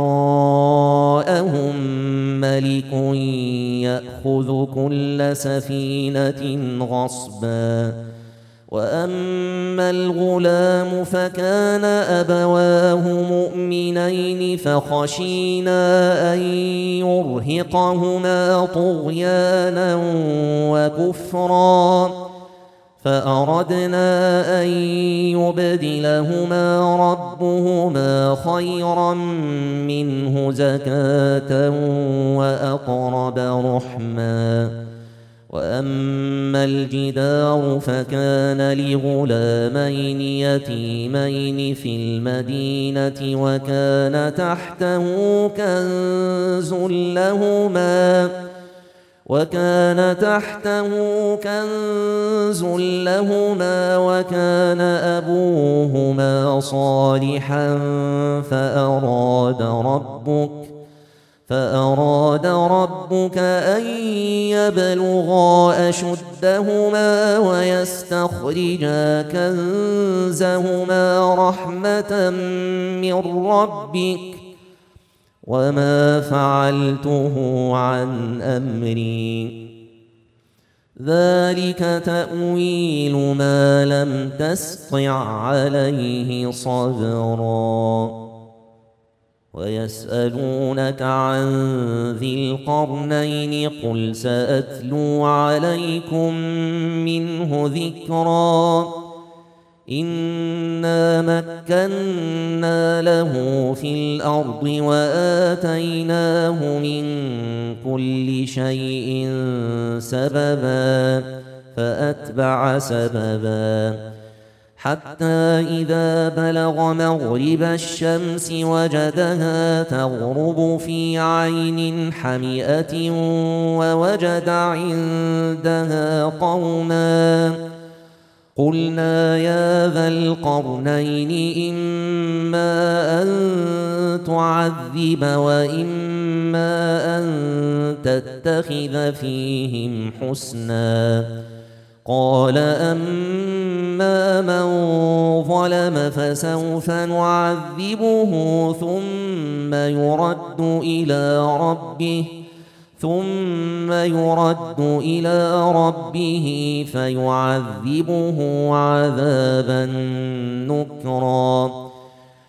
وراءهم ملك يأخذ كل سفينة غصبا وأما الغلام فكان أبواه مؤمنين فخشينا أن يرهقهما طغيانا وكفرا فأردنا أن يبدلهما ربهما خيرا منه زكاة وأقرب رحما وأما الجدار فكان لغلامين يتيمين في المدينة وكان تحته كنز لهما وكان تحته كنز لهما وكان أبوهما صالحا فأراد ربك فأراد ربك أن يبلغا أشدهما ويستخرجا كنزهما رحمة من ربك وما فعلته عن أمري ذلك تأويل ما لم تسطع عليه صبرا ويسألونك عن ذي القرنين قل سأتلو عليكم منه ذكرا إنا مكنا له في الأرض وآتيناه من كل شيء سببا فأتبع سببا حتى إذا بلغ مغرب الشمس وجدها تغرب في عين حمئة ووجد عندها قوما قلنا يا ذا القرنين إما أن تعذب وإما أن تتخذ فيهم حسنا قال أما من ظلم فسوف نعذبه ثم يرد إلى ربه ثم يرد إلى ربه فيعذبه عذابا نكرا.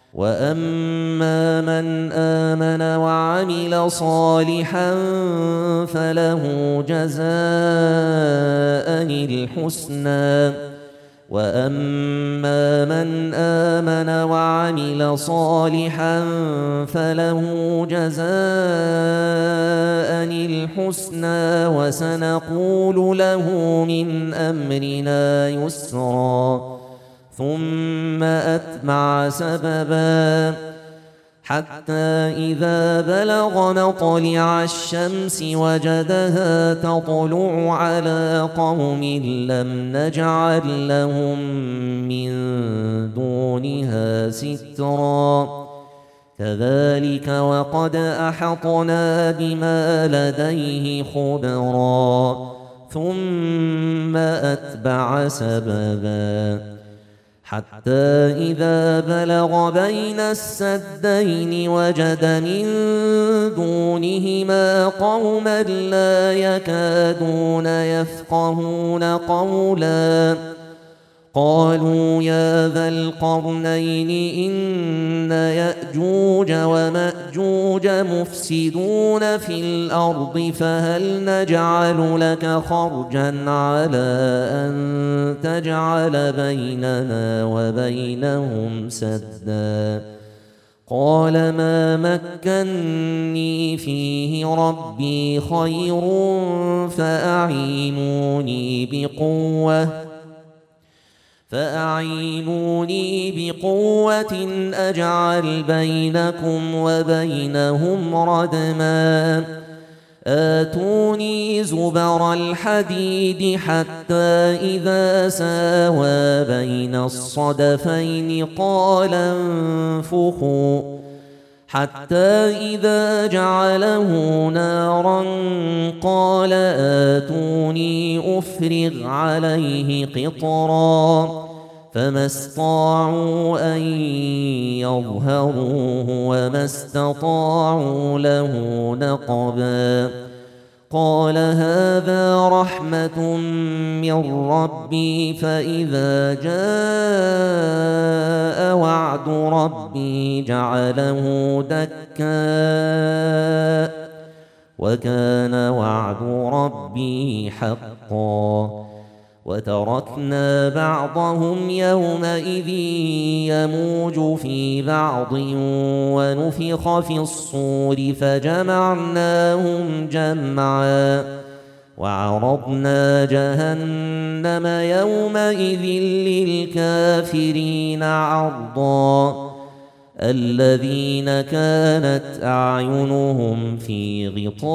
وأما من آمن وعمل صالحا فله جزاء الحسنى وأما من آمن وعمل صالحا فله جزاء الحسنى وسنقول له من أمرنا يسرا. ثم أتبع سببا حتى إذا بلغ مطلع الشمس وجدها تطلع على قوم لم نجعل لهم من دونها سترا. كذلك وقد أحطنا بما لديه خبرا. ثم أتبع سببا حتى إذا بلغ بين السدين وجد من دونهما قوما لا يكادون يفقهون قولا. قالوا يا ذا القرنين إن يأجوج ومأجوج مفسدون في الأرض فهل نجعل لك خرجا على أن تجعل بيننا وبينهم سدا. قال ما مكني فيه ربي خير فأعينوني بقوة فأعينوني بقوة أجعل بينكم وبينهم ردما. آتوني زبر الحديد حتى إذا ساوى بين الصدفين قال انفخوا حتى إذا جعله نارا قال آتوني أفرغ عليه قطرا. فما استطاعوا أن يظهروه وما استطاعوا له نقبا. قال هذا رحمة من ربي فإذا جاء وعد ربي جعله دكا وكان وعد ربي حقا. وتركنا بعضهم يومئذ يموج في بعض ونفخ في الصور فجمعناهم جمعا. وعرضنا جهنم يومئذ للكافرين عرضا. الذين كانت أعينهم في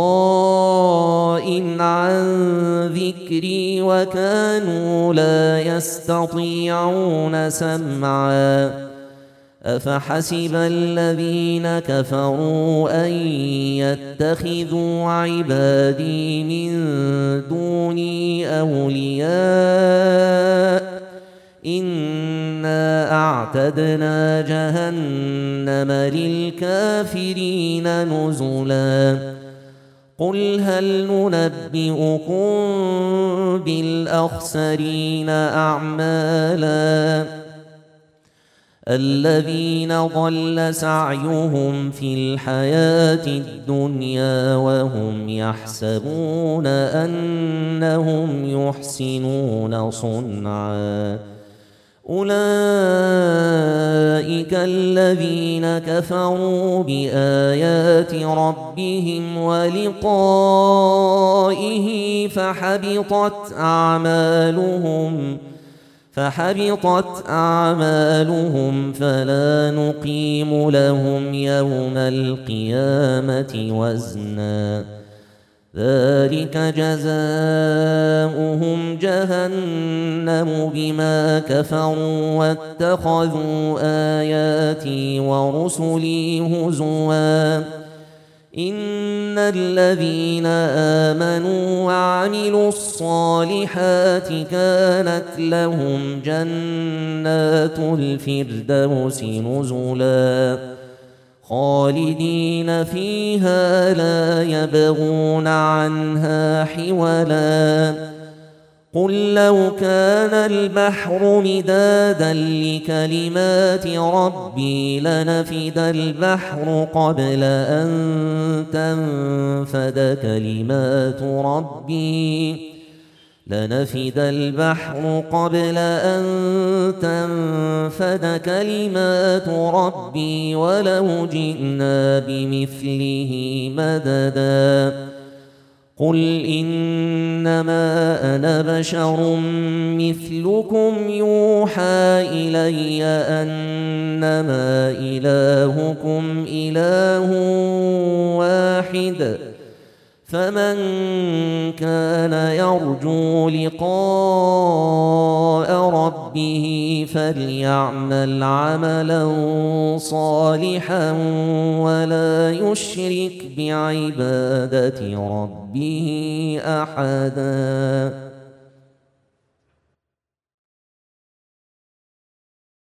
غطاء عن ذكري وكانوا لا يستطيعون سمعا. أفحسب الذين كفروا أن يتخذوا عبادي من دوني أولياء إنا أعتدنا جهنم للكافرين نزلا. قل هل ننبئكم بالأخسرين أعمالا الذين ضل سعيهم في الحياة الدنيا وهم يحسبون أنهم يحسنون صنعا. أولئك الذين كفروا بآيات ربهم ولقائه فحبطت أعمالهم فحبطت أعمالهم فلا نقيم لهم يوم القيامة وزنا. ذلك جزاؤهم جهنم بما كفروا واتخذوا آياتي ورسلي هزوا. إن الذين آمنوا وعملوا الصالحات كانت لهم جنات الفردوس نزلا خالدين فيها لا يبغون عنها حولا قل لو كان البحر مدادا لكلمات ربي لنفد البحر قبل أن تنفد كلمات ربي لنفد البحر قبل أن تنفد كلمات ربي ولو جئنا بمثله مددا قل إنما أنا بشر مثلكم يوحى إلي أنما إلهكم إله واحد فمن كان يرجو لقاء ربه فليعمل عملا صالحا ولا يشرك بعبادة ربه أحدا.